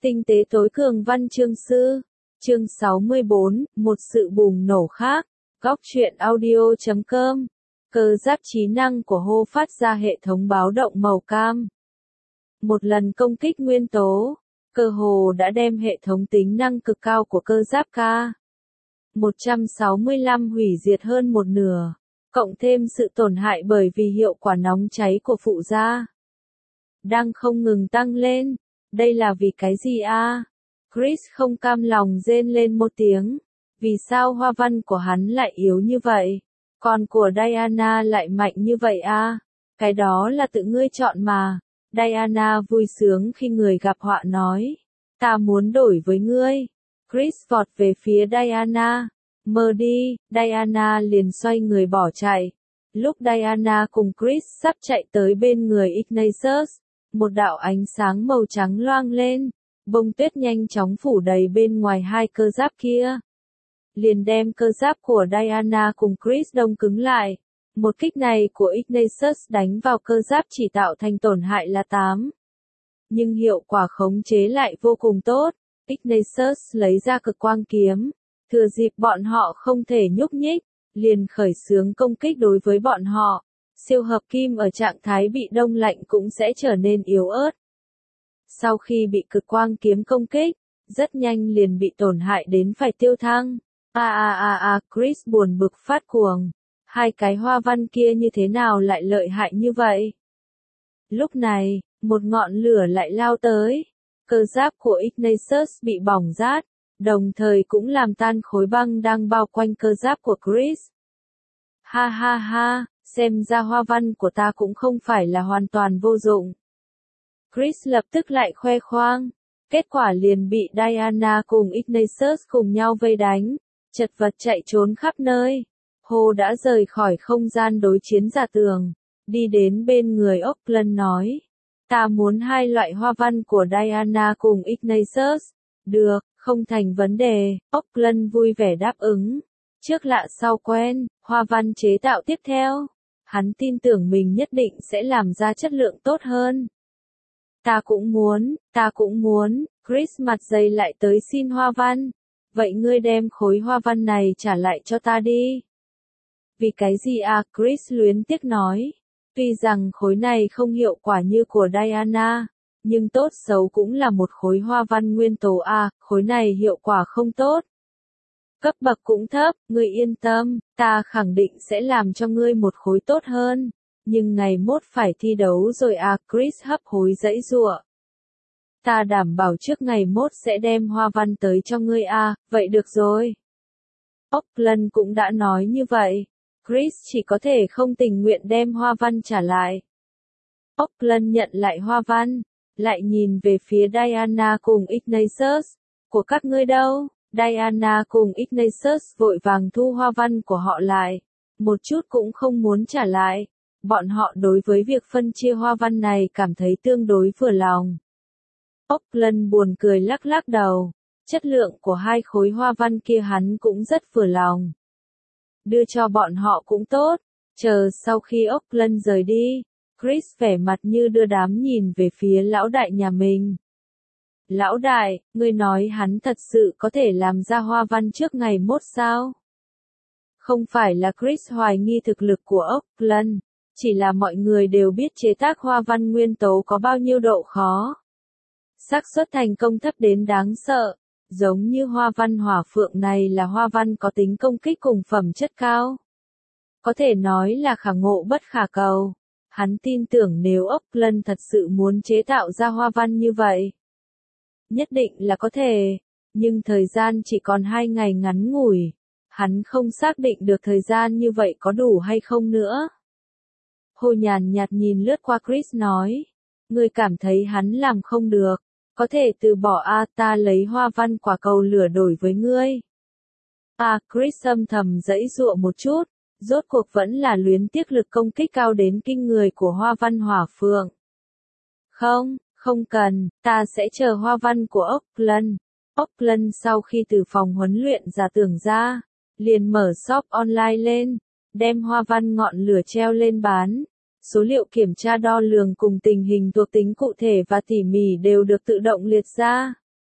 Tinh tế tối cường văn chương sư. Chương 64, một sự bùng nổ khác. Góc truyện audio.com. Cơ giáp trí năng của Hô phát ra hệ thống báo động màu cam. Một lần công kích nguyên tố, cơ hồ đã đem hệ thống tính năng cực cao của cơ giáp K-165 hủy diệt hơn một nửa, cộng thêm sự tổn hại bởi vì hiệu quả nóng cháy của phụ gia đang không ngừng tăng lên. Đây là vì cái gì a? Chris không cam lòng rên lên một tiếng. Vì sao hoa văn của hắn lại yếu như vậy? Còn của Diana lại mạnh như vậy a? Cái đó là tự ngươi chọn mà. Diana vui sướng khi người gặp họa nói. Ta muốn đổi với ngươi. Chris vọt về phía Diana. Mơ đi, Diana liền xoay người bỏ chạy. Lúc Diana cùng Chris sắp chạy tới bên người Ignatius, một đạo ánh sáng màu trắng loang lên, bông tuyết nhanh chóng phủ đầy bên ngoài hai cơ giáp kia. Liền đem cơ giáp của Diana cùng Chris đông cứng lại. Một kích này của Ignatius đánh vào cơ giáp chỉ tạo thành tổn hại là 8. Nhưng hiệu quả khống chế lại vô cùng tốt. Ignatius lấy ra cực quang kiếm, thừa dịp bọn họ không thể nhúc nhích, liền khởi xướng công kích đối với bọn họ. Siêu hợp kim ở trạng thái bị đông lạnh cũng sẽ trở nên yếu ớt. Sau khi bị cực quang kiếm công kích, rất nhanh liền bị tổn hại đến phải tiêu thăng. Chris buồn bực phát cuồng. Hai cái hoa văn kia như thế nào lại lợi hại như vậy? Lúc này, một ngọn lửa lại lao tới. Cơ giáp của Ignatius bị bỏng rát, đồng thời cũng làm tan khối băng đang bao quanh cơ giáp của Chris. Ha ha ha, xem ra hoa văn của ta cũng không phải là hoàn toàn vô dụng. Chris lập tức lại khoe khoang. Kết quả liền bị Diana cùng Ignatius cùng nhau vây đánh, chật vật chạy trốn khắp nơi. Hồ đã rời khỏi không gian đối chiến giả tường, đi đến bên người Auckland nói. Ta muốn hai loại hoa văn của Diana cùng Ignatius. Được, không thành vấn đề, Auckland vui vẻ đáp ứng. Trước lạ sau quen, hoa văn chế tạo tiếp theo. Hắn tin tưởng mình nhất định sẽ làm ra chất lượng tốt hơn. Ta cũng muốn, Chris mặt dày lại tới xin hoa văn. Vậy ngươi đem khối hoa văn này trả lại cho ta đi. Vì cái gì à? Chris luyến tiếc nói. Tuy rằng khối này không hiệu quả như của Diana, nhưng tốt xấu cũng là một khối hoa văn nguyên tố a, khối này hiệu quả không tốt. Cấp bậc cũng thấp, ngươi yên tâm, ta khẳng định sẽ làm cho ngươi một khối tốt hơn. Nhưng ngày mốt phải thi đấu rồi à, Chris hấp hối giãy giụa. Ta đảm bảo trước ngày mốt sẽ đem hoa văn tới cho ngươi à, vậy được rồi. Auckland cũng đã nói như vậy. Chris chỉ có thể không tình nguyện đem hoa văn trả lại. Auckland nhận lại hoa văn, lại nhìn về phía Diana cùng Ignatius. Của các ngươi đâu? Diana cùng Ignatius vội vàng thu hoa văn của họ lại. Một chút cũng không muốn trả lại. Bọn họ đối với việc phân chia hoa văn này cảm thấy tương đối vừa lòng. Auckland buồn cười lắc lắc đầu. Chất lượng của hai khối hoa văn kia hắn cũng rất vừa lòng. Đưa cho bọn họ cũng tốt. Chờ sau khi Auckland rời đi, Chris vẻ mặt như đưa đám nhìn về phía lão đại nhà mình. Lão đại, ngươi nói hắn thật sự có thể làm ra hoa văn trước ngày mốt sao? Không phải là Chris hoài nghi thực lực của Auckland, chỉ là mọi người đều biết chế tác hoa văn nguyên tố có bao nhiêu độ khó. Xác suất thành công thấp đến đáng sợ. Giống như hoa văn hỏa phượng này là hoa văn có tính công kích cùng phẩm chất cao. Có thể nói là khả ngộ bất khả cầu. Hắn tin tưởng nếu Auckland thật sự muốn chế tạo ra hoa văn như vậy, nhất định là có thể. Nhưng thời gian chỉ còn 2 ngày ngắn ngủi. Hắn không xác định được thời gian như vậy có đủ hay không nữa. Hồ nhàn nhạt nhìn lướt qua Chris nói. Ngươi cảm thấy hắn làm không được. Có thể từ bỏ ta lấy hoa văn quả cầu lửa đổi với ngươi. Chris âm thầm giãy giụa một chút, rốt cuộc vẫn là luyến tiếc lực công kích cao đến kinh người của hoa văn hỏa phượng. Không cần, ta sẽ chờ hoa văn của Auckland. Auckland sau khi từ phòng huấn luyện giả tưởng ra, liền mở shop online lên, đem hoa văn ngọn lửa treo lên bán. Số liệu kiểm tra đo lường cùng tình hình thuộc tính cụ thể và tỉ mỉ đều được tự động liệt ra.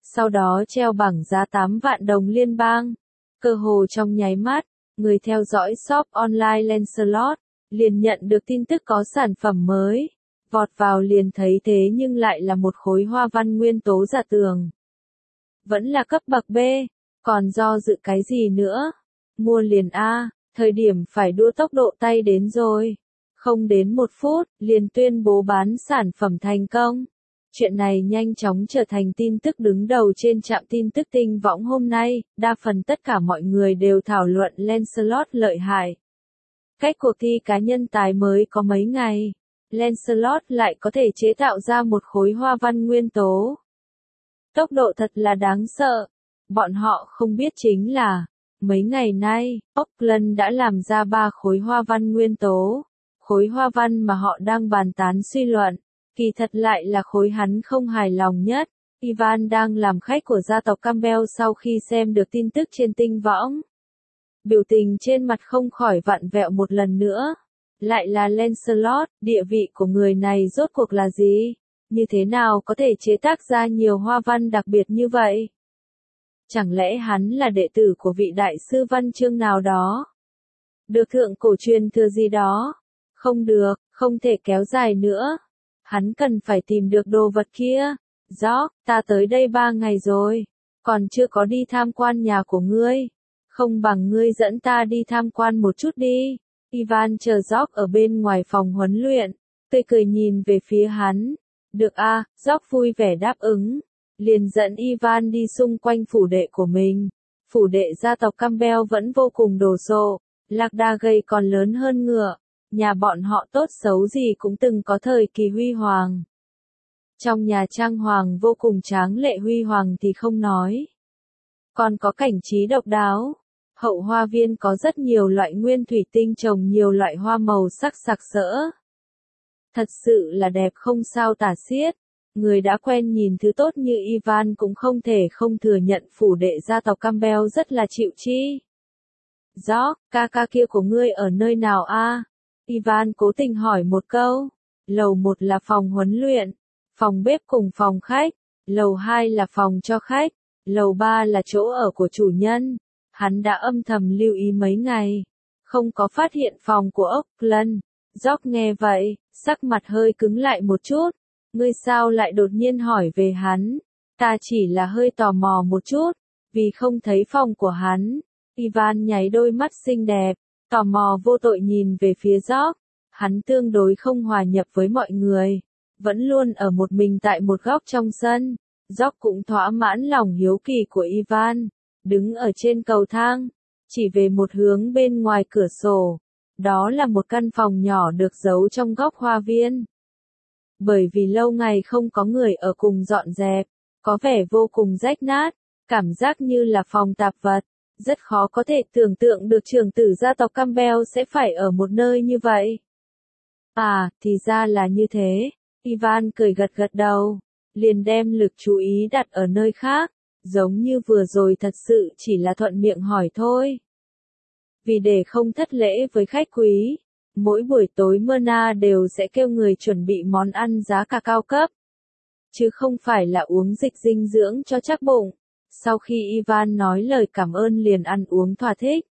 sau đó treo bảng giá 8 vạn đồng liên bang. Cơ hồ trong nháy mắt, người theo dõi shop online Lancelot liền nhận được tin tức có sản phẩm mới. Vọt vào liền thấy thế nhưng lại là một khối hoa văn nguyên tố giả tường. Vẫn là cấp bậc B, còn do dự cái gì nữa? Mua liền A, thời điểm phải đua tốc độ tay đến rồi. Không đến 1 phút, liền tuyên bố bán sản phẩm thành công. Chuyện này nhanh chóng trở thành tin tức đứng đầu trên trạm tin tức tinh võng hôm nay, đa phần tất cả mọi người đều thảo luận Lancelot lợi hại. Cách cuộc thi cá nhân tài mới có mấy ngày, Lancelot lại có thể chế tạo ra một khối hoa văn nguyên tố. Tốc độ thật là đáng sợ. Bọn họ không biết chính là, mấy ngày nay, Auckland đã làm ra 3 khối hoa văn nguyên tố. Khối hoa văn mà họ đang bàn tán suy luận, kỳ thật lại là khối hắn không hài lòng nhất. Ivan đang làm khách của gia tộc Campbell sau khi xem được tin tức trên tinh võng. Biểu tình trên mặt không khỏi vặn vẹo một lần nữa. Lại là Lancelot, địa vị của người này rốt cuộc là gì? Như thế nào có thể chế tác ra nhiều hoa văn đặc biệt như vậy? Chẳng lẽ hắn là đệ tử của vị đại sư văn chương nào đó? Được thượng cổ truyền thừa gì đó? Không được, không thể kéo dài nữa. Hắn cần phải tìm được đồ vật kia. George, ta tới đây 3 ngày rồi, còn chưa có đi tham quan nhà của ngươi. Không bằng ngươi dẫn ta đi tham quan một chút đi. Ivan chờ George ở bên ngoài phòng huấn luyện, tươi cười nhìn về phía hắn. Được a, George vui vẻ đáp ứng. Liền dẫn Ivan đi xung quanh phủ đệ của mình. Phủ đệ gia tộc Campbell vẫn vô cùng đồ sộ, lạc đà gầy còn lớn hơn ngựa. Nhà bọn họ tốt xấu gì cũng từng có thời kỳ huy hoàng. Trong nhà trang hoàng vô cùng tráng lệ huy hoàng thì không nói. Còn có cảnh trí độc đáo. Hậu hoa viên có rất nhiều loại nguyên thủy tinh trồng nhiều loại hoa màu sắc sặc sỡ. Thật sự là đẹp không sao tả xiết. Người đã quen nhìn thứ tốt như Ivan cũng không thể không thừa nhận phủ đệ gia tộc Campbell rất là chịu chi. George, ca kia của ngươi ở nơi nào a? Ivan cố tình hỏi một câu. Lầu 1 là phòng huấn luyện, phòng bếp cùng phòng khách, lầu 2 là phòng cho khách, lầu 3 là chỗ ở của chủ nhân. Hắn đã âm thầm lưu ý mấy ngày, không có phát hiện phòng của Auckland. George nghe vậy, sắc mặt hơi cứng lại một chút. Ngươi sao lại đột nhiên hỏi về hắn? Ta chỉ là hơi tò mò một chút, vì không thấy phòng của hắn. Ivan nháy đôi mắt xinh đẹp, tò mò vô tội nhìn về phía George. Hắn tương đối không hòa nhập với mọi người, vẫn luôn ở một mình tại một góc trong sân. George cũng thỏa mãn lòng hiếu kỳ của Ivan, đứng ở trên cầu thang, chỉ về một hướng bên ngoài cửa sổ. Đó là một căn phòng nhỏ được giấu trong góc hoa viên. Bởi vì lâu ngày không có người ở cùng dọn dẹp, có vẻ vô cùng rách nát, cảm giác như là phòng tạp vật. Rất khó có thể tưởng tượng được trưởng tử gia tộc Campbell sẽ phải ở một nơi như vậy. À, thì ra là như thế. Ivan cười gật gật đầu, liền đem lực chú ý đặt ở nơi khác, giống như vừa rồi thật sự chỉ là thuận miệng hỏi thôi. Vì để không thất lễ với khách quý, mỗi buổi tối Myrna đều sẽ kêu người chuẩn bị món ăn giá cả cao cấp, chứ không phải là uống dịch dinh dưỡng cho chắc bụng. Sau khi Ivan nói lời cảm ơn liền ăn uống thỏa thích.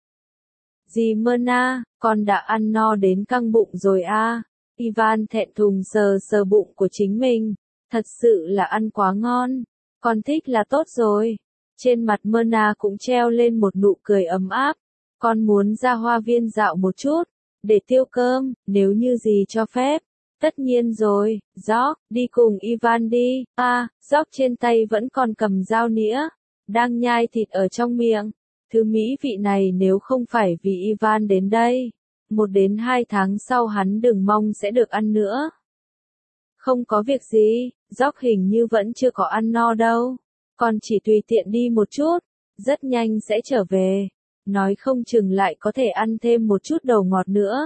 Dì Myrna, con đã ăn no đến căng bụng rồi a. Ivan thẹn thùng sờ sờ bụng của chính mình. Thật sự là ăn quá ngon. Con thích là tốt rồi. Trên mặt Myrna cũng treo lên một nụ cười ấm áp. Con muốn ra hoa viên dạo một chút, để tiêu cơm, nếu như dì cho phép. Tất nhiên rồi, George, đi cùng Ivan đi. George trên tay vẫn còn cầm dao nĩa, đang nhai thịt ở trong miệng. Thứ mỹ vị này nếu không phải vì Ivan đến đây, 1 đến 2 tháng sau hắn đừng mong sẽ được ăn nữa. Không có việc gì, George hình như vẫn chưa có ăn no đâu. Con chỉ tùy tiện đi một chút, rất nhanh sẽ trở về. Nói không chừng lại có thể ăn thêm một chút đồ ngọt nữa.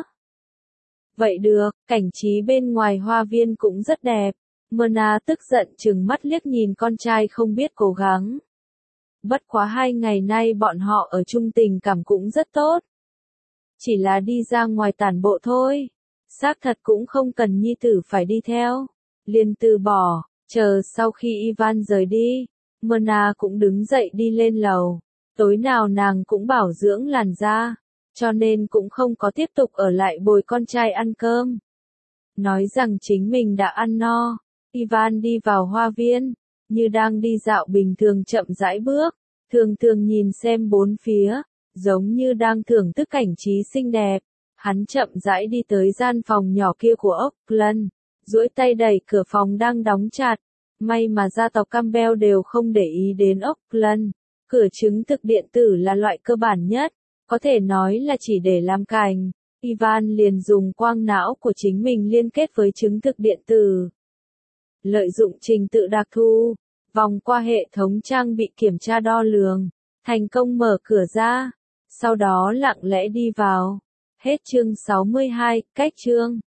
Vậy được, cảnh trí bên ngoài hoa viên cũng rất đẹp. Myrna tức giận trừng mắt liếc nhìn con trai không biết cố gắng. Bất quá 2 ngày nay bọn họ ở chung tình cảm cũng rất tốt. Chỉ là đi ra ngoài tản bộ thôi. Xác thật cũng không cần nhi tử phải đi theo. Liền từ bỏ, chờ sau khi Ivan rời đi. Mona cũng đứng dậy đi lên lầu. Tối nào nàng cũng bảo dưỡng làn da, cho nên cũng không có tiếp tục ở lại bồi con trai ăn cơm. Nói rằng chính mình đã ăn no, Ivan đi vào hoa viên, như đang đi dạo bình thường chậm rãi bước, thường thường nhìn xem bốn phía, giống như đang thưởng thức cảnh trí xinh đẹp. Hắn chậm rãi đi tới gian phòng nhỏ kia của Auckland, duỗi tay đẩy cửa phòng đang đóng chặt. May mà gia tộc Campbell đều không để ý đến Auckland. Cửa chứng thực điện tử là loại cơ bản nhất, có thể nói là chỉ để làm cành. Ivan liền dùng quang não của chính mình liên kết với chứng thực điện tử. Lợi dụng trình tự đặc thu, vòng qua hệ thống trang bị kiểm tra đo lường, thành công mở cửa ra, sau đó lặng lẽ đi vào. Hết chương 62, cách chương.